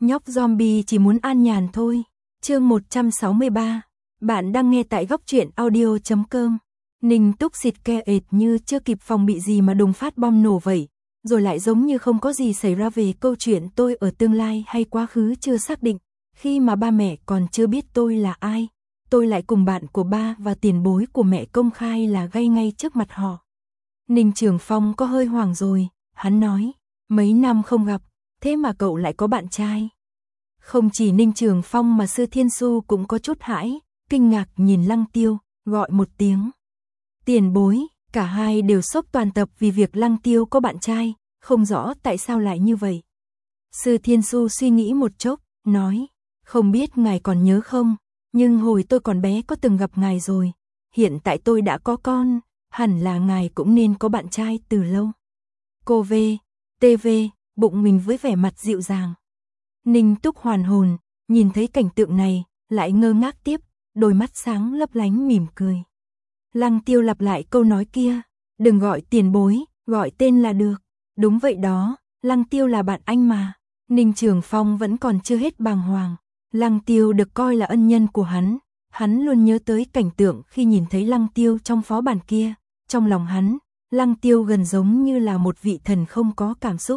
Nhóc zombie chỉ muốn an nhàn thôi. Chương 163. Bạn đang nghe tại góc truyện audio.com. Ninh Túc xịt ke ệt như chưa kịp phòng bị gì mà đùng phát bom nổ vậy, rồi lại giống như không có gì xảy ra về câu chuyện tôi ở tương lai hay quá khứ chưa xác định. Khi mà ba mẹ còn chưa biết tôi là ai, tôi lại cùng bạn của ba và tiền bối của mẹ công khai là gay ngay trước mặt họ. Ninh Trường Phong có hơi hoảng rồi, hắn nói, mấy năm không gặp, thế mà cậu lại có bạn trai. Không chỉ Ninh Trường Phong mà Sư Thiên Xu cũng có chút hãi, kinh ngạc nhìn Lăng Tiêu, gọi một tiếng. Tiền bối, cả hai đều sốc toàn tập vì việc Lăng Tiêu có bạn trai, không rõ tại sao lại như vậy. Sư Thiên Xu suy nghĩ một chốc, nói, không biết ngài còn nhớ không, nhưng hồi tôi còn bé có từng gặp ngài rồi, hiện tại tôi đã có con, hẳn là ngài cũng nên có bạn trai từ lâu. Cô TV, bụng mình với vẻ mặt dịu dàng. Ninh Túc hoàn hồn, nhìn thấy cảnh tượng này, lại ngơ ngác tiếp, đôi mắt sáng lấp lánh mỉm cười. Lăng Tiêu lặp lại câu nói kia, đừng gọi tiền bối, gọi tên là được. Đúng vậy đó, Lăng Tiêu là bạn anh mà. Ninh Trường Phong vẫn còn chưa hết bàng hoàng. Lăng Tiêu được coi là ân nhân của hắn luôn nhớ tới cảnh tượng khi nhìn thấy Lăng Tiêu trong phó bản kia. Trong lòng hắn, Lăng Tiêu gần giống như là một vị thần không có cảm xúc.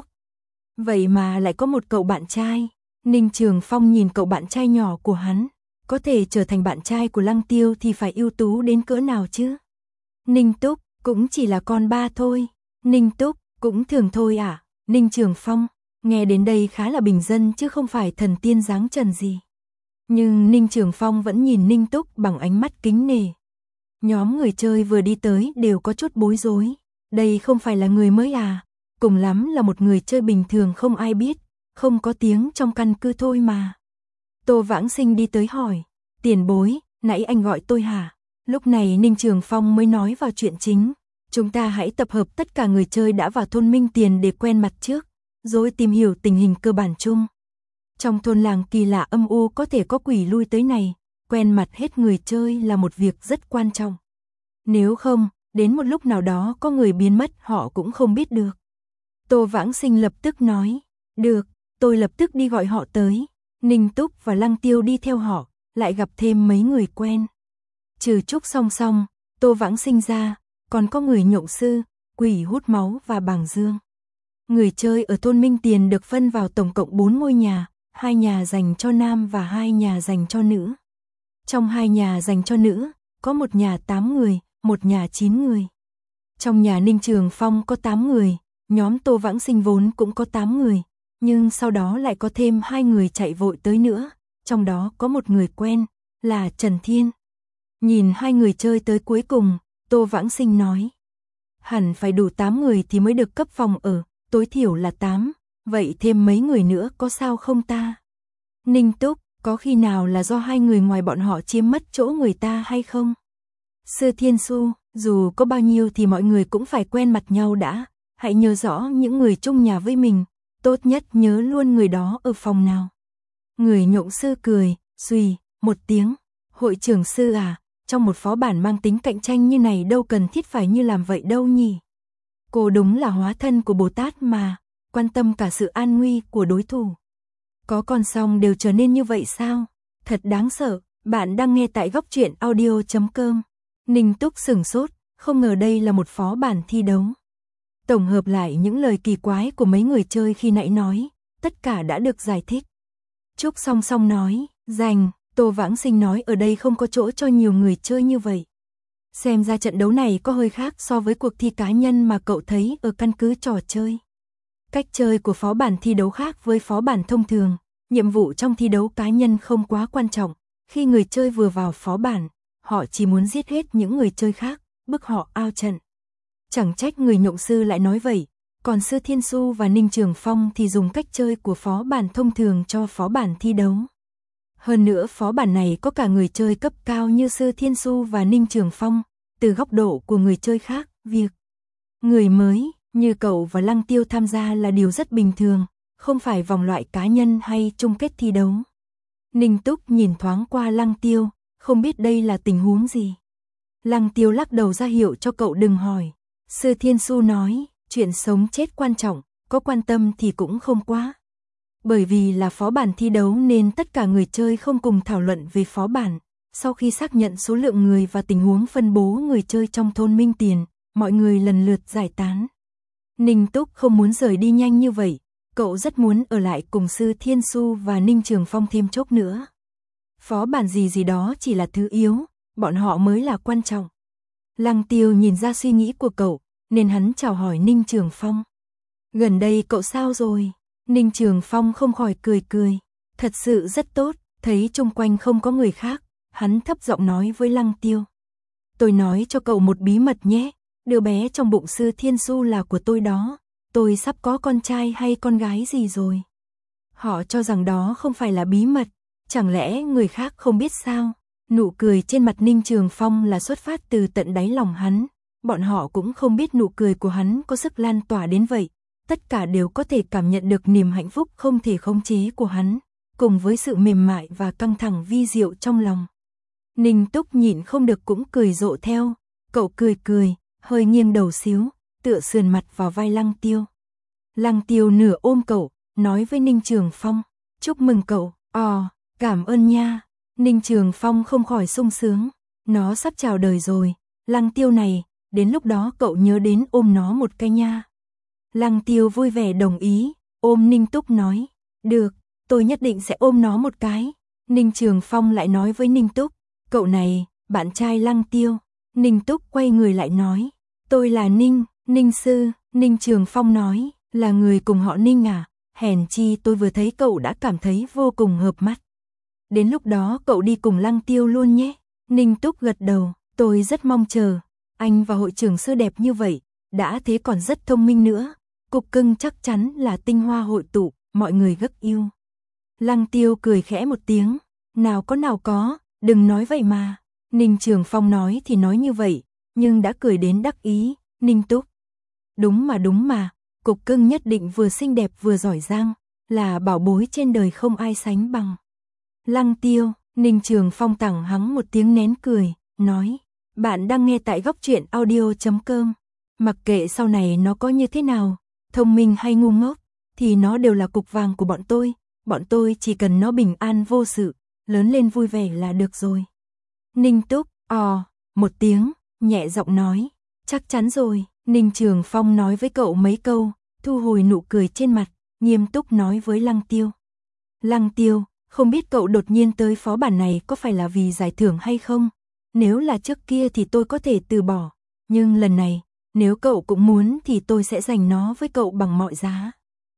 Vậy mà lại có một cậu bạn trai. Ninh Trường Phong nhìn cậu bạn trai nhỏ của hắn, có thể trở thành bạn trai của Lăng Tiêu thì phải ưu tú đến cỡ nào chứ. Ninh Túc cũng chỉ là con ba thôi. Ninh Túc cũng thường thôi à. Ninh Trường Phong nghe đến đây khá là bình dân chứ không phải thần tiên dáng trần gì. Nhưng Ninh Trường Phong vẫn nhìn Ninh Túc bằng ánh mắt kính nể. Nhóm người chơi vừa đi tới đều có chút bối rối. Đây không phải là người mới à, cùng lắm là một người chơi bình thường không ai biết, không có tiếng trong căn cứ thôi mà. Tô Vãng Sinh đi tới hỏi, tiền bối, nãy anh gọi tôi hả? Lúc này Ninh Trường Phong mới nói vào chuyện chính. Chúng ta hãy tập hợp tất cả người chơi đã vào thôn Minh Tiền để quen mặt trước, rồi tìm hiểu tình hình cơ bản chung. Trong thôn làng kỳ lạ âm u có thể có quỷ lui tới này, quen mặt hết người chơi là một việc rất quan trọng. Nếu không, đến một lúc nào đó có người biến mất họ cũng không biết được. Tô Vãng Sinh lập tức nói, được, tôi lập tức đi gọi họ tới. Ninh Túc và Lăng Tiêu đi theo họ, lại gặp thêm mấy người quen. Trừ Trúc Song Song, Tô Vãng Sinh ra, còn có người nhộng sư, quỷ hút máu và bàng dương. Người chơi ở thôn Minh Tiền được phân vào tổng cộng 4 ngôi nhà, 2 nhà dành cho nam và 2 nhà dành cho nữ. Trong 2 nhà dành cho nữ, có một nhà 8 người, một nhà 9 người. Trong nhà Ninh Trường Phong có 8 người, nhóm Tô Vãng Sinh vốn cũng có 8 người, nhưng sau đó lại có thêm 2 người chạy vội tới nữa, trong đó có một người quen, là Trần Thiên. Nhìn 2 người chơi tới cuối cùng, Tô Vãng Sinh nói, hẳn phải đủ 8 người thì mới được cấp phòng ở, tối thiểu là 8, vậy thêm mấy người nữa có sao không ta? Ninh Túc, có khi nào là do 2 người ngoài bọn họ chiếm mất chỗ người ta hay không? Sư Thiên Xu, dù có bao nhiêu thì mọi người cũng phải quen mặt nhau đã, hãy nhớ rõ những người chung nhà với mình, tốt nhất nhớ luôn người đó ở phòng nào. Người nhộng sư cười, suy, một tiếng, hội trưởng sư à, trong một phó bản mang tính cạnh tranh như này đâu cần thiết phải như làm vậy đâu nhỉ. Cô đúng là hóa thân của Bồ Tát mà, quan tâm cả sự an nguy của đối thủ. Có con song đều trở nên như vậy sao? Thật đáng sợ. Bạn đang nghe tại góc truyện audio.com. Ninh Túc sửng sốt, không ngờ đây là một phó bản thi đấu. Tổng hợp lại những lời kỳ quái của mấy người chơi khi nãy nói, tất cả đã được giải thích. Trúc Song Song nói, dành, Tô Vãng Sinh nói ở đây không có chỗ cho nhiều người chơi như vậy. Xem ra trận đấu này có hơi khác so với cuộc thi cá nhân mà cậu thấy ở căn cứ trò chơi. Cách chơi của phó bản thi đấu khác với phó bản thông thường, nhiệm vụ trong thi đấu cá nhân không quá quan trọng. Khi người chơi vừa vào phó bản, họ chỉ muốn giết hết những người chơi khác, bức họ out trận. Chẳng trách người nhộng sư lại nói vậy, còn Sư Thiên Xu và Ninh Trường Phong thì dùng cách chơi của phó bản thông thường cho phó bản thi đấu. Hơn nữa phó bản này có cả người chơi cấp cao như Sư Thiên Xu và Ninh Trường Phong, từ góc độ của người chơi khác, việc người mới như cậu và Lăng Tiêu tham gia là điều rất bình thường, không phải vòng loại cá nhân hay chung kết thi đấu. Ninh Túc nhìn thoáng qua Lăng Tiêu, không biết đây là tình huống gì. Lăng Tiêu lắc đầu ra hiệu cho cậu đừng hỏi. Sư Thiên Xu nói, chuyện sống chết quan trọng, có quan tâm thì cũng không quá. Bởi vì là phó bản thi đấu nên tất cả người chơi không cùng thảo luận về phó bản. Sau khi xác nhận số lượng người và tình huống phân bố người chơi trong thôn Minh Tiền, mọi người lần lượt giải tán. Ninh Túc không muốn rời đi nhanh như vậy, cậu rất muốn ở lại cùng Sư Thiên Su và Ninh Trường Phong thêm chốc nữa. Phó bản gì gì đó chỉ là thứ yếu, bọn họ mới là quan trọng. Lăng Tiêu nhìn ra suy nghĩ của cậu, nên hắn chào hỏi Ninh Trường Phong. Gần đây cậu sao rồi? Ninh Trường Phong không khỏi cười cười. Thật sự rất tốt, thấy chung quanh không có người khác, hắn thấp giọng nói với Lăng Tiêu. Tôi nói cho cậu một bí mật nhé, đứa bé trong bụng Sư Thiên Su là của tôi đó, tôi sắp có con trai hay con gái gì rồi. Họ cho rằng đó không phải là bí mật, chẳng lẽ người khác không biết sao? Nụ cười trên mặt Ninh Trường Phong là xuất phát từ tận đáy lòng hắn, bọn họ cũng không biết nụ cười của hắn có sức lan tỏa đến vậy, tất cả đều có thể cảm nhận được niềm hạnh phúc không thể khống chế của hắn, cùng với sự mềm mại và căng thẳng vi diệu trong lòng. Ninh Túc nhịn không được cũng cười rộ theo, cậu cười cười, hơi nghiêng đầu xíu, tựa sườn mặt vào vai Lăng Tiêu. Lăng Tiêu nửa ôm cậu, nói với Ninh Trường Phong, chúc mừng cậu, cảm ơn nha. Ninh Trường Phong không khỏi sung sướng, nó sắp chào đời rồi, Lăng Tiêu này, đến lúc đó cậu nhớ đến ôm nó một cái nha. Lăng Tiêu vui vẻ đồng ý, ôm Ninh Túc nói, được, tôi nhất định sẽ ôm nó một cái. Ninh Trường Phong lại nói với Ninh Túc, cậu này, bạn trai Lăng Tiêu. Ninh Túc quay người lại nói, tôi là Ninh Sư. Ninh Trường Phong nói, là người cùng họ Ninh à, hèn chi tôi vừa thấy cậu đã cảm thấy vô cùng hợp mắt. Đến lúc đó cậu đi cùng Lăng Tiêu luôn nhé. Ninh Túc gật đầu, tôi rất mong chờ, anh và hội trưởng Sư đẹp như vậy, đã thế còn rất thông minh nữa. Cục cưng chắc chắn là tinh hoa hội tụ, mọi người gấp yêu. Lăng Tiêu cười khẽ một tiếng, nào có, đừng nói vậy mà. Ninh Trường Phong nói thì nói như vậy, nhưng đã cười đến đắc ý, Ninh Túc. Đúng mà, cục cưng nhất định vừa xinh đẹp vừa giỏi giang, là bảo bối trên đời không ai sánh bằng. Lăng Tiêu, Ninh Trường Phong tẳng hắng một tiếng nén cười, nói, bạn đang nghe tại Góc Truyện Audio.com. Mặc kệ sau này nó có như thế nào, thông minh hay ngu ngốc, thì nó đều là cục vàng của bọn tôi chỉ cần nó bình an vô sự, lớn lên vui vẻ là được rồi. Ninh Túc, một tiếng, nhẹ giọng nói, chắc chắn rồi. Ninh Trường Phong nói với cậu mấy câu, thu hồi nụ cười trên mặt, nghiêm túc nói với Lăng Tiêu. Lăng Tiêu, không biết cậu đột nhiên tới phó bản này có phải là vì giải thưởng hay không? Nếu là trước kia thì tôi có thể từ bỏ, nhưng lần này, nếu cậu cũng muốn thì tôi sẽ giành nó với cậu bằng mọi giá.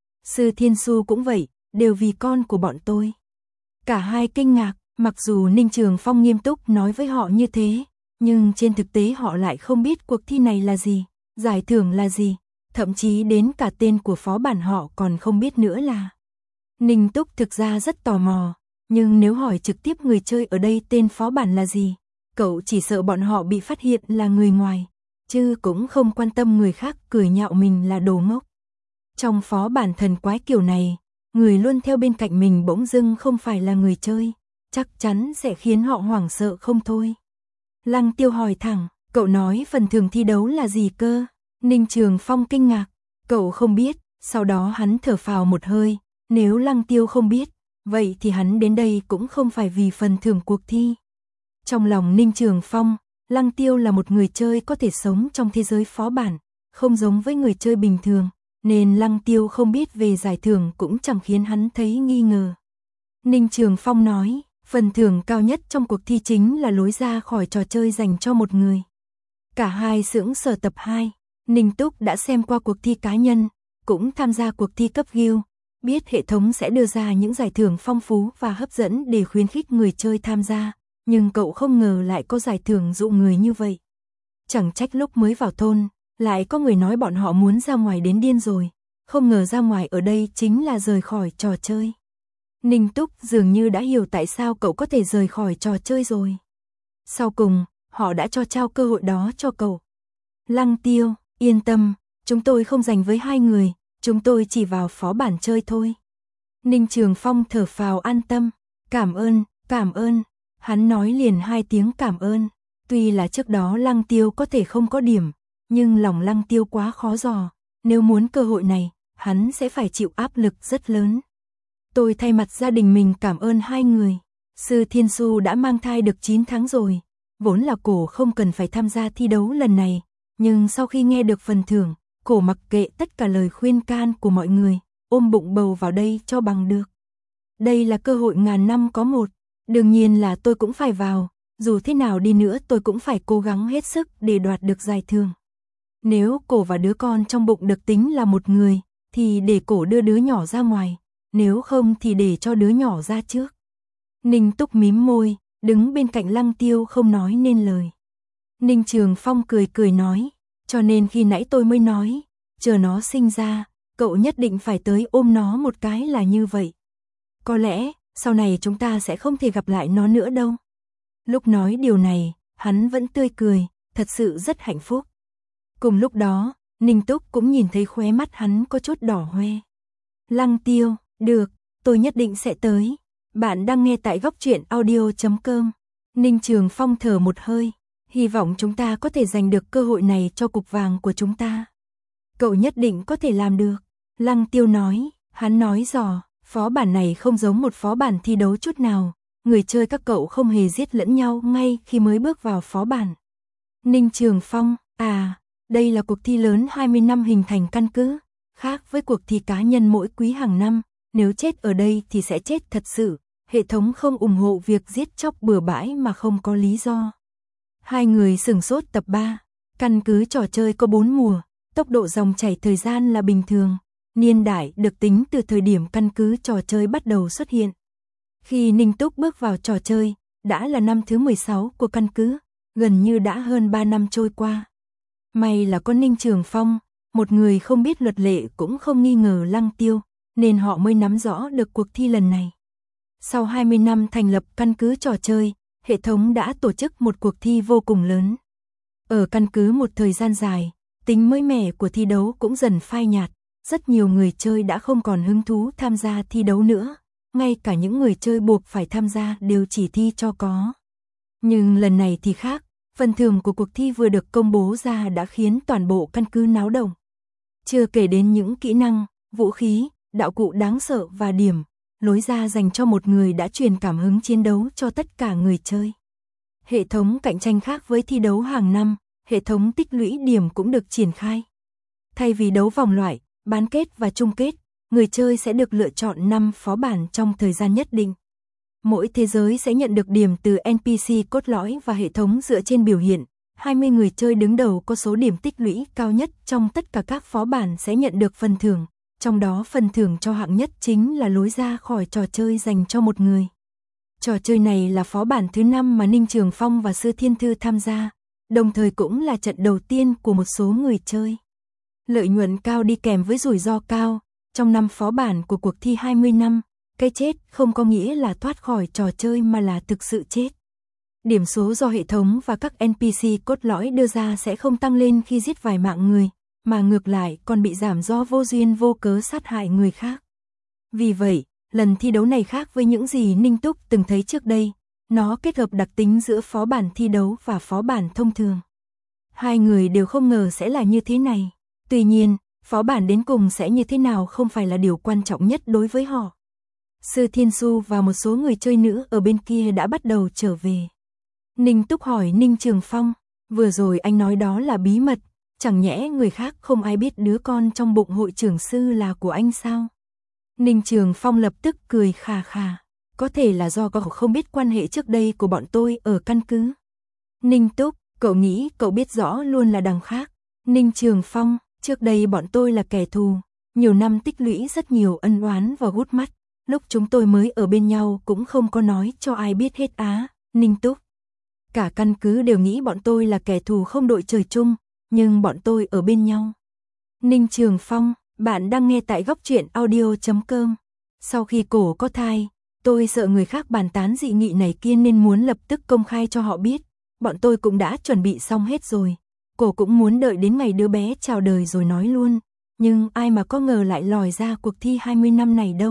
Sư Thiên Su cũng vậy, đều vì con của bọn tôi. Cả hai kinh ngạc, mặc dù Ninh Trường Phong nghiêm túc nói với họ như thế, nhưng trên thực tế họ lại không biết cuộc thi này là gì, giải thưởng là gì, thậm chí đến cả tên của phó bản họ còn không biết nữa là. Ninh Túc thực ra rất tò mò, nhưng nếu hỏi trực tiếp người chơi ở đây tên phó bản là gì, cậu chỉ sợ bọn họ bị phát hiện là người ngoài, chứ cũng không quan tâm người khác cười nhạo mình là đồ ngốc. Trong phó bản thần quái kiểu này, người luôn theo bên cạnh mình bỗng dưng không phải là người chơi, chắc chắn sẽ khiến họ hoảng sợ không thôi. Lăng Tiêu hỏi thẳng, cậu nói phần thưởng thi đấu là gì cơ? Ninh Trường Phong kinh ngạc, cậu không biết, sau đó hắn thở phào một hơi, nếu Lăng Tiêu không biết, vậy thì hắn đến đây cũng không phải vì phần thưởng cuộc thi. Trong lòng Ninh Trường Phong, Lăng Tiêu là một người chơi có thể sống trong thế giới phó bản, không giống với người chơi bình thường, nên Lăng Tiêu không biết về giải thưởng cũng chẳng khiến hắn thấy nghi ngờ. Ninh Trường Phong nói, phần thưởng cao nhất trong cuộc thi chính là lối ra khỏi trò chơi dành cho một người. Cả hai sững sờ. Tập 2, Ninh Túc đã xem qua cuộc thi cá nhân, cũng tham gia cuộc thi cấp guild, biết hệ thống sẽ đưa ra những giải thưởng phong phú và hấp dẫn để khuyến khích người chơi tham gia, nhưng cậu không ngờ lại có giải thưởng dụ người như vậy. Chẳng trách lúc mới vào thôn, lại có người nói bọn họ muốn ra ngoài đến điên rồi, không ngờ ra ngoài ở đây chính là rời khỏi trò chơi. Ninh Túc dường như đã hiểu tại sao cậu có thể rời khỏi trò chơi rồi. Sau cùng, họ đã trao cơ hội đó cho cậu. Lăng Tiêu, yên tâm, chúng tôi không giành với hai người, chúng tôi chỉ vào phó bản chơi thôi. Ninh Trường Phong thở phào an tâm, cảm ơn, hắn nói liền hai tiếng cảm ơn. Tuy là trước đó Lăng Tiêu có thể không có điểm, nhưng lòng Lăng Tiêu quá khó dò, nếu muốn cơ hội này, hắn sẽ phải chịu áp lực rất lớn. Tôi thay mặt gia đình mình cảm ơn hai người. Sư Thiên Su đã mang thai được 9 tháng rồi. Vốn là cổ không cần phải tham gia thi đấu lần này. Nhưng sau khi nghe được phần thưởng, cổ mặc kệ tất cả lời khuyên can của mọi người, ôm bụng bầu vào đây cho bằng được. Đây là cơ hội ngàn năm có một. Đương nhiên là tôi cũng phải vào. Dù thế nào đi nữa tôi cũng phải cố gắng hết sức để đoạt được giải thưởng. Nếu cổ và đứa con trong bụng được tính là một người, thì để cổ đưa đứa nhỏ ra ngoài. Nếu không thì để cho đứa nhỏ ra trước. Ninh Túc mím môi, đứng bên cạnh Lăng Tiêu không nói nên lời. Ninh Trường Phong cười cười nói, cho nên khi nãy tôi mới nói, chờ nó sinh ra, cậu nhất định phải tới ôm nó một cái là như vậy. Có lẽ, sau này chúng ta sẽ không thể gặp lại nó nữa đâu. Lúc nói điều này, hắn vẫn tươi cười, thật sự rất hạnh phúc. Cùng lúc đó, Ninh Túc cũng nhìn thấy khóe mắt hắn có chút đỏ hoe. Lăng Tiêu, được, tôi nhất định sẽ tới. Bạn đang nghe tại góc truyện audio.com. Ninh Trường Phong thở một hơi, hy vọng chúng ta có thể giành được cơ hội này cho cục vàng của chúng ta. Cậu nhất định có thể làm được. Lăng Tiêu nói, hắn nói dò, phó bản này không giống một phó bản thi đấu chút nào. Người chơi các cậu không hề giết lẫn nhau ngay khi mới bước vào phó bản. Ninh Trường Phong, đây là cuộc thi lớn 20 năm hình thành căn cứ. Khác với cuộc thi cá nhân mỗi quý hàng năm, nếu chết ở đây thì sẽ chết thật sự. Hệ thống không ủng hộ việc giết chóc bừa bãi mà không có lý do. Hai người sửng sốt tập 3. Căn cứ trò chơi có 4 mùa, tốc độ dòng chảy thời gian là bình thường. Niên đại được tính từ thời điểm căn cứ trò chơi bắt đầu xuất hiện. Khi Ninh Túc bước vào trò chơi, đã là năm thứ 16 của căn cứ, gần như đã hơn 3 năm trôi qua. May là có Ninh Trường Phong, một người không biết luật lệ cũng không nghi ngờ Lăng Tiêu, nên họ mới nắm rõ được cuộc thi lần này. Sau 20 năm thành lập căn cứ trò chơi, hệ thống đã tổ chức một cuộc thi vô cùng lớn. Ở căn cứ một thời gian dài, tính mới mẻ của thi đấu cũng dần phai nhạt, rất nhiều người chơi đã không còn hứng thú tham gia thi đấu nữa. Ngay cả những người chơi buộc phải tham gia đều chỉ thi cho có. Nhưng lần này thì khác, phần thưởng của cuộc thi vừa được công bố ra đã khiến toàn bộ căn cứ náo động. Chưa kể đến những kỹ năng, vũ khí, đạo cụ đáng sợ và điểm, lối ra dành cho một người đã truyền cảm hứng chiến đấu cho tất cả người chơi. Hệ thống cạnh tranh khác với thi đấu hàng năm, hệ thống tích lũy điểm cũng được triển khai. Thay vì đấu vòng loại, bán kết và chung kết, người chơi sẽ được lựa chọn 5 phó bản trong thời gian nhất định. Mỗi thế giới sẽ nhận được điểm từ NPC cốt lõi và hệ thống dựa trên biểu hiện. 20 người chơi đứng đầu có số điểm tích lũy cao nhất trong tất cả các phó bản sẽ nhận được phần thưởng. Trong đó phần thưởng cho hạng nhất chính là lối ra khỏi trò chơi dành cho một người. Trò chơi này là phó bản thứ 5 mà Ninh Trường Phong và Sư Thiên Thư tham gia, đồng thời cũng là trận đầu tiên của một số người chơi. Lợi nhuận cao đi kèm với rủi ro cao. Trong năm phó bản của cuộc thi 20 năm, cái chết không có nghĩa là thoát khỏi trò chơi mà là thực sự chết. Điểm số do hệ thống và các NPC cốt lõi đưa ra sẽ không tăng lên khi giết vài mạng người, mà ngược lại còn bị giảm do vô duyên vô cớ sát hại người khác. Vì vậy, lần thi đấu này khác với những gì Ninh Túc từng thấy trước đây, nó kết hợp đặc tính giữa phó bản thi đấu và phó bản thông thường. Hai người đều không ngờ sẽ là như thế này. Tuy nhiên, phó bản đến cùng sẽ như thế nào không phải là điều quan trọng nhất đối với họ. Sư Thiên Su và một số người chơi nữ ở bên kia đã bắt đầu trở về. Ninh Túc hỏi Ninh Trường Phong, vừa rồi anh nói đó là bí mật, chẳng nhẽ người khác không ai biết đứa con trong bụng hội trưởng sư là của anh sao? Ninh Trường Phong lập tức cười khà khà, có thể là do cậu không biết quan hệ trước đây của bọn tôi ở căn cứ. Ninh Túc, cậu nghĩ cậu biết rõ luôn là đằng khác. Ninh Trường Phong, trước đây bọn tôi là kẻ thù, nhiều năm tích lũy rất nhiều ân oán và gút mắt, lúc chúng tôi mới ở bên nhau cũng không có nói cho ai biết hết á. Ninh Túc, cả căn cứ đều nghĩ bọn tôi là kẻ thù không đội trời chung, nhưng bọn tôi ở bên nhau. Ninh Trường Phong, bạn đang nghe tại góc truyện audio.com. Sau khi cổ có thai, tôi sợ người khác bàn tán dị nghị này kia nên muốn lập tức công khai cho họ biết. Bọn tôi cũng đã chuẩn bị xong hết rồi. Cổ cũng muốn đợi đến ngày đứa bé chào đời rồi nói luôn. Nhưng ai mà có ngờ lại lòi ra cuộc thi 20 năm này đâu.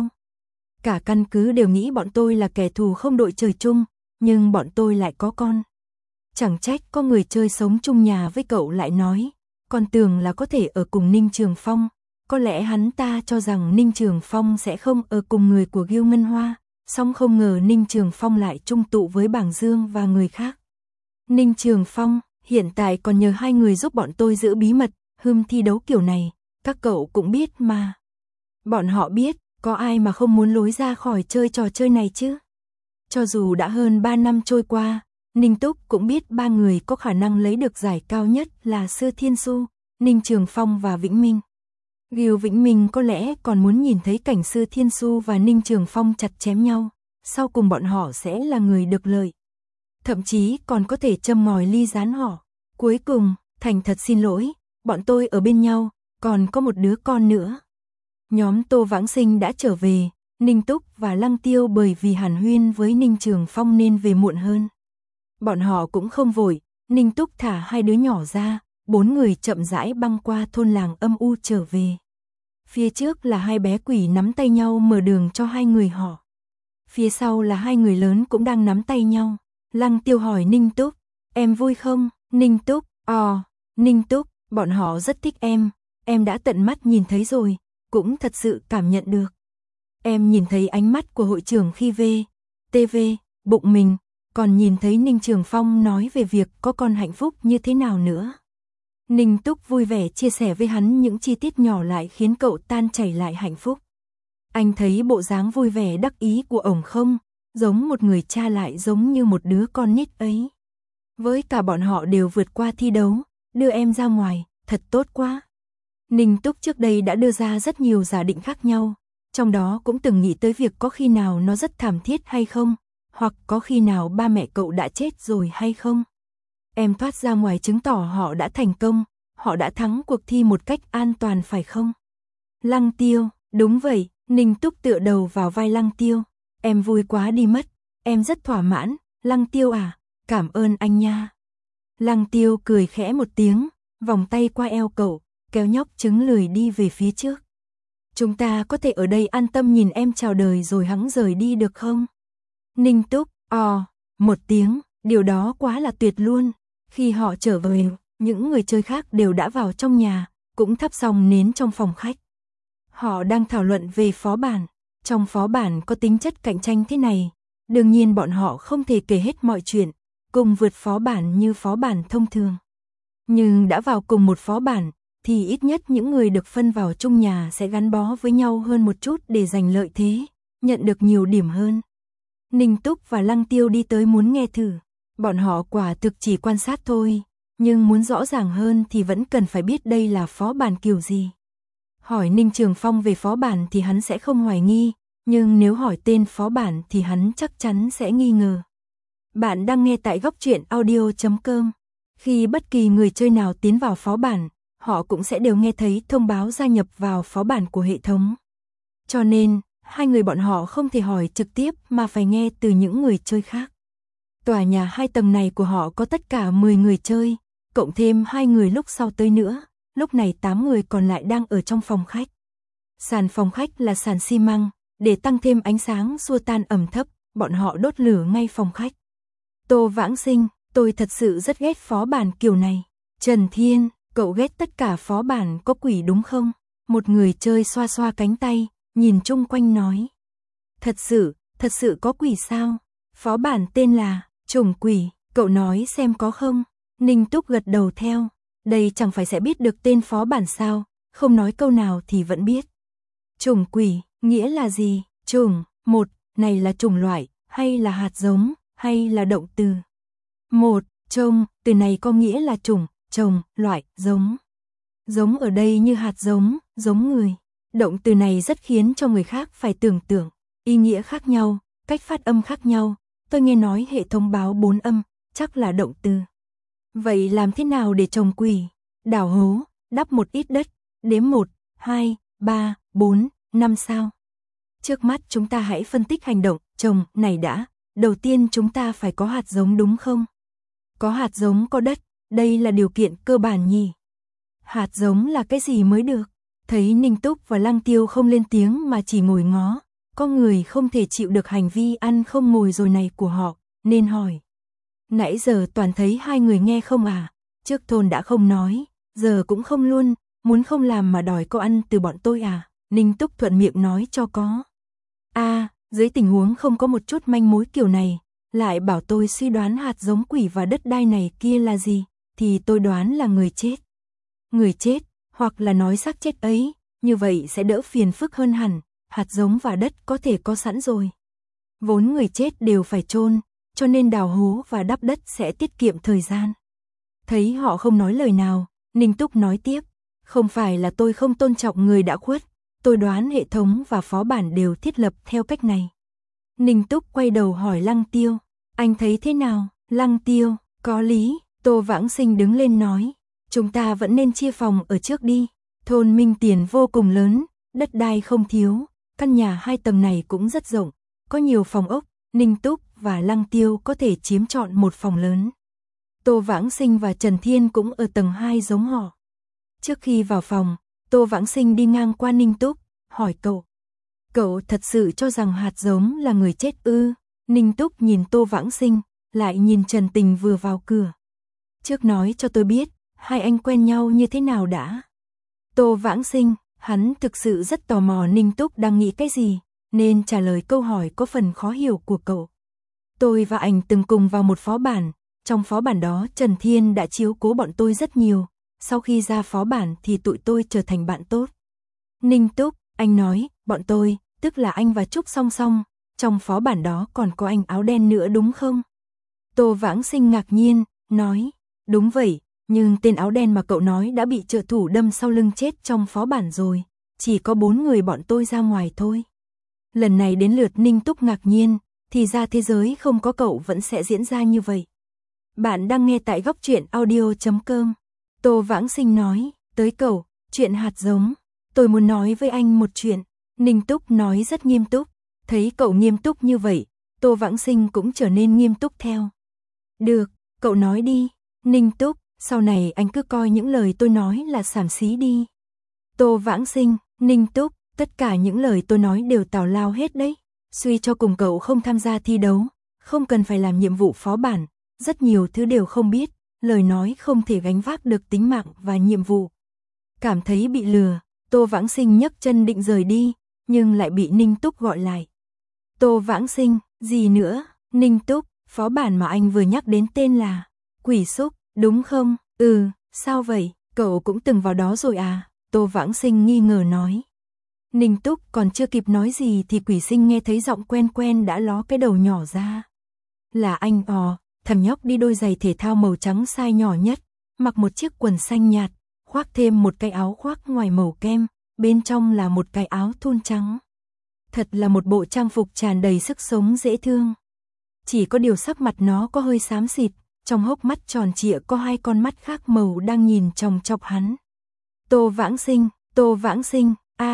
Cả căn cứ đều nghĩ bọn tôi là kẻ thù không đội trời chung, nhưng bọn tôi lại có con. Chẳng trách có người chơi sống chung nhà với cậu lại nói, con tưởng là có thể ở cùng Ninh Trường Phong, Có lẽ hắn ta cho rằng Ninh Trường Phong sẽ không ở cùng người của Gươm Ngân Hoa, song không ngờ Ninh Trường Phong lại chung tụ với Bàng Dương và người khác. Ninh Trường Phong, hiện tại còn nhờ hai người giúp bọn tôi giữ bí mật, thi đấu kiểu này, các cậu cũng biết mà. Bọn họ biết, có ai mà không muốn lối ra khỏi chơi trò chơi này chứ? Cho dù đã hơn 3 năm trôi qua, Ninh Túc cũng biết ba người có khả năng lấy được giải cao nhất là Sư Thiên Xu, Ninh Trường Phong và Vĩnh Minh. Gươm Vĩnh Minh có lẽ còn muốn nhìn thấy cảnh Sư Thiên Xu và Ninh Trường Phong chặt chém nhau, sau cùng bọn họ sẽ là người được lợi. Thậm chí còn có thể châm ngòi ly gián họ. Cuối cùng, thành thật xin lỗi, bọn tôi ở bên nhau, còn có một đứa con nữa. Nhóm Tô Vãng Sinh đã trở về, Ninh Túc và Lăng Tiêu bởi vì hàn huyên với Ninh Trường Phong nên về muộn hơn. Bọn họ cũng không vội, Ninh Túc thả hai đứa nhỏ ra, 4 người chậm rãi băng qua thôn làng âm u trở về. Phía trước là hai bé quỷ nắm tay nhau mở đường cho hai người họ. Phía sau là hai người lớn cũng đang nắm tay nhau. Lăng Tiêu hỏi Ninh Túc, em vui không? Ninh Túc, Ninh Túc, bọn họ rất thích em đã tận mắt nhìn thấy rồi, cũng thật sự cảm nhận được. Em nhìn thấy ánh mắt của hội trưởng khi TV, bụng mình, còn nhìn thấy Ninh Trường Phong nói về việc có con hạnh phúc như thế nào nữa. Ninh Túc vui vẻ chia sẻ với hắn những chi tiết nhỏ lại khiến cậu tan chảy lại hạnh phúc. Anh thấy bộ dáng vui vẻ đắc ý của ổng không? Giống một người cha lại giống như một đứa con nít ấy. Với cả bọn họ đều vượt qua thi đấu, đưa em ra ngoài, thật tốt quá. Ninh Túc trước đây đã đưa ra rất nhiều giả định khác nhau, trong đó cũng từng nghĩ tới việc có khi nào nó rất thảm thiết hay không, hoặc có khi nào ba mẹ cậu đã chết rồi hay không. Em thoát ra ngoài chứng tỏ họ đã thành công, họ đã thắng cuộc thi một cách an toàn phải không? Lăng Tiêu, đúng vậy, Ninh Túc tựa đầu vào vai Lăng Tiêu. Em vui quá đi mất, em rất thỏa mãn, Lăng Tiêu à, cảm ơn anh nha. Lăng Tiêu cười khẽ một tiếng, vòng tay qua eo cậu, kéo nhóc trứng lười đi về phía trước. Chúng ta có thể ở đây an tâm nhìn em chào đời rồi hắn rời đi được không? Ninh Túc, một tiếng, điều đó quá là tuyệt luôn. Khi họ trở về, những người chơi khác đều đã vào trong nhà, cũng thắp xong nến trong phòng khách. Họ đang thảo luận về phó bản. Trong phó bản có tính chất cạnh tranh thế này, đương nhiên bọn họ không thể kể hết mọi chuyện, cùng vượt phó bản như phó bản thông thường. Nhưng đã vào cùng một phó bản, thì ít nhất những người được phân vào chung nhà sẽ gắn bó với nhau hơn một chút để giành lợi thế, nhận được nhiều điểm hơn. Ninh Túc và Lăng Tiêu đi tới muốn nghe thử, bọn họ quả thực chỉ quan sát thôi, nhưng muốn rõ ràng hơn thì vẫn cần phải biết đây là phó bản kiểu gì. Hỏi Ninh Trường Phong về phó bản thì hắn sẽ không hoài nghi, nhưng nếu hỏi tên phó bản thì hắn chắc chắn sẽ nghi ngờ. Bạn đang nghe tại Góc Truyện Audio.com. Khi bất kỳ người chơi nào tiến vào phó bản, họ cũng sẽ đều nghe thấy thông báo gia nhập vào phó bản của hệ thống. Cho nên, hai người bọn họ không thể hỏi trực tiếp mà phải nghe từ những người chơi khác. Tòa nhà 2 tầng này của họ có tất cả 10 người chơi, cộng thêm 2 người lúc sau tới nữa. Lúc này 8 người còn lại đang ở trong phòng khách. Sàn phòng khách là sàn xi măng, để tăng thêm ánh sáng xua tan ẩm thấp, bọn họ đốt lửa ngay phòng khách. Tô Vãng Sinh, tôi thật sự rất ghét phó bản kiểu này. Trần Thiên, cậu ghét tất cả phó bản có quỷ đúng không? Một người chơi xoa xoa cánh tay, nhìn chung quanh nói. Thật sự có quỷ sao? Phó bản tên là Trùng Quỷ, cậu nói xem có không? Ninh Túc gật đầu theo. Đây chẳng phải sẽ biết được tên phó bản sao, không nói câu nào thì vẫn biết. Trùng quỷ, nghĩa là gì? Trùng, một, này là chủng loại, hay là hạt giống, hay là động từ? Một, trông, từ này có nghĩa là chủng, trồng, loại, giống. Giống ở đây như hạt giống, giống người. Động từ này rất khiến cho người khác phải tưởng tượng, ý nghĩa khác nhau, cách phát âm khác nhau. Tôi nghe nói hệ thống báo 4 âm, chắc là động từ. Vậy làm thế nào để trồng quỷ? Đào hố, đắp một ít đất, đếm 1, 2, 3, 4, 5 sao? Trước mắt chúng ta hãy phân tích hành động trồng này đã. Đầu tiên chúng ta phải có hạt giống đúng không? Có hạt giống có đất, đây là điều kiện cơ bản nhỉ? Hạt giống là cái gì mới được? Thấy Ninh Túc và Lăng Tiêu không lên tiếng mà chỉ ngồi ngó, có người không thể chịu được hành vi ăn không ngồi rồi này của họ, nên hỏi. Nãy giờ toàn thấy hai người nghe không à? Trước thôn đã không nói, giờ cũng không luôn, muốn không làm mà đòi cô ăn từ bọn tôi à? Ninh Túc thuận miệng nói cho có. Dưới tình huống không có một chút manh mối kiểu này, lại bảo tôi suy đoán hạt giống quỷ và đất đai này kia là gì, thì tôi đoán là người chết. Người chết, hoặc là nói xác chết ấy, như vậy sẽ đỡ phiền phức hơn hẳn, hạt giống và đất có thể có sẵn rồi. Vốn người chết đều phải chôn, cho nên đào hố và đắp đất sẽ tiết kiệm thời gian. Thấy họ không nói lời nào, Ninh Túc nói tiếp, không phải là tôi không tôn trọng người đã khuất, tôi đoán hệ thống và phó bản đều thiết lập theo cách này. Ninh Túc quay đầu hỏi Lăng Tiêu, anh thấy thế nào? Lăng Tiêu, có lý, Tô Vãng Sinh đứng lên nói, chúng ta vẫn nên chia phòng ở trước đi, thôn Minh Tiền vô cùng lớn, đất đai không thiếu, căn nhà 2 tầng này cũng rất rộng, có nhiều phòng ốc, Ninh Túc và Lăng Tiêu có thể chiếm trọn một phòng lớn. Tô Vãng Sinh và Trần Thiên cũng ở tầng 2 giống họ. Trước khi vào phòng, Tô Vãng Sinh đi ngang qua Ninh Túc, hỏi cậu thật sự cho rằng hạt giống là người chết ư? Ninh Túc nhìn Tô Vãng Sinh, lại nhìn Trần Tình vừa vào cửa. Trước nói cho tôi biết, hai anh quen nhau như thế nào đã? Tô Vãng Sinh, hắn thực sự rất tò mò Ninh Túc đang nghĩ cái gì, nên trả lời câu hỏi có phần khó hiểu của cậu. Tôi và anh từng cùng vào một phó bản, trong phó bản đó Trần Thiên đã chiếu cố bọn tôi rất nhiều, sau khi ra phó bản thì tụi tôi trở thành bạn tốt. Ninh Túc, anh nói, bọn tôi, tức là anh và Trúc Song Song, trong phó bản đó còn có anh áo đen nữa đúng không? Tô Vãng Sinh ngạc nhiên, nói, đúng vậy, nhưng tên áo đen mà cậu nói đã bị trợ thủ đâm sau lưng chết trong phó bản rồi, chỉ có 4 người bọn tôi ra ngoài thôi. Lần này đến lượt Ninh Túc ngạc nhiên, thì ra thế giới không có cậu vẫn sẽ diễn ra như vậy. Bạn đang nghe tại Góc Truyện Audio.com. Tô Vãng Sinh nói, tới cậu, chuyện hạt giống, tôi muốn nói với anh một chuyện. Ninh Túc nói rất nghiêm túc, thấy cậu nghiêm túc như vậy, Tô Vãng Sinh cũng trở nên nghiêm túc theo. Được, cậu nói đi, Ninh Túc, sau này anh cứ coi những lời tôi nói là xàm xí đi. Tô Vãng Sinh, Ninh Túc, tất cả những lời tôi nói đều tào lao hết đấy, suy cho cùng cậu không tham gia thi đấu, không cần phải làm nhiệm vụ phó bản, rất nhiều thứ đều không biết, lời nói không thể gánh vác được tính mạng và nhiệm vụ. Cảm thấy bị lừa, Tô Vãng Sinh nhấc chân định rời đi, nhưng lại bị Ninh Túc gọi lại. Tô Vãng Sinh, gì nữa? Ninh Túc, phó bản mà anh vừa nhắc đến tên là Quỷ Xúc, đúng không? Sao vậy? Cậu cũng từng vào đó rồi à? Tô Vãng Sinh nghi ngờ nói. Ninh Túc còn chưa kịp nói gì thì Quỷ Sinh nghe thấy giọng quen quen đã ló cái đầu nhỏ ra. Là anh thằng nhóc đi đôi giày thể thao màu trắng size nhỏ nhất, mặc một chiếc quần xanh nhạt, khoác thêm một cái áo khoác ngoài màu kem, bên trong là một cái áo thun trắng. Thật là một bộ trang phục tràn đầy sức sống dễ thương. Chỉ có điều sắc mặt nó có hơi xám xịt, trong hốc mắt tròn trịa có 2 con mắt khác màu đang nhìn chòng chọc hắn. Tô Vãng Sinh,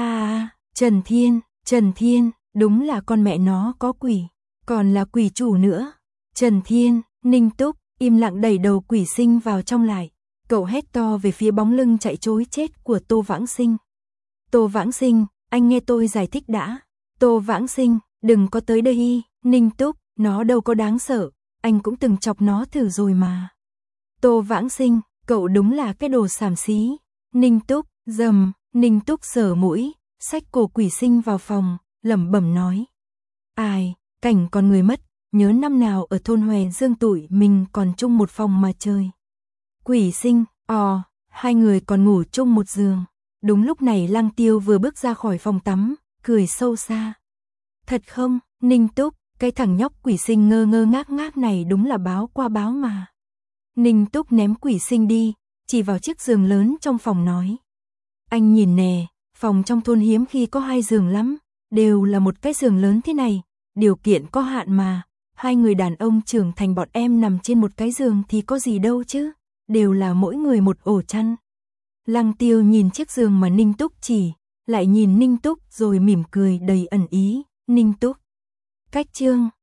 Trần Thiên, đúng là con mẹ nó có quỷ, còn là quỷ chủ nữa. Trần Thiên, Ninh Túc, im lặng đẩy đầu Quỷ Sinh vào trong lại. Cậu hét to về phía bóng lưng chạy trối chết của Tô Vãng Sinh. Tô Vãng Sinh, anh nghe tôi giải thích đã. Tô Vãng Sinh, đừng có tới đây. Ninh Túc, nó đâu có đáng sợ, anh cũng từng chọc nó thử rồi mà. Tô Vãng Sinh, cậu đúng là cái đồ xàm xí. Ninh Túc, Ninh Túc sờ mũi, xách cổ Quỷ Sinh vào phòng, lẩm bẩm nói. Ai, cảnh còn người mất, nhớ năm nào ở thôn Hòe Dương tụi mình còn chung một phòng mà chơi. Quỷ Sinh, hai người còn ngủ chung một giường. Đúng lúc này Lăng Tiêu vừa bước ra khỏi phòng tắm, cười sâu xa. Thật không, Ninh Túc, cái thằng nhóc Quỷ Sinh ngơ ngơ ngác ngác này đúng là báo qua báo mà. Ninh Túc ném Quỷ Sinh đi, chỉ vào chiếc giường lớn trong phòng nói. Anh nhìn nè, phòng trong thôn hiếm khi có 2 giường lắm, đều là một cái giường lớn thế này, điều kiện có hạn mà. 2 người đàn ông trưởng thành bọn em nằm trên một cái giường thì có gì đâu chứ, đều là mỗi người một ổ chăn. Lăng Tiêu nhìn chiếc giường mà Ninh Túc chỉ, lại nhìn Ninh Túc rồi mỉm cười đầy ẩn ý. Ninh Túc. Cách chương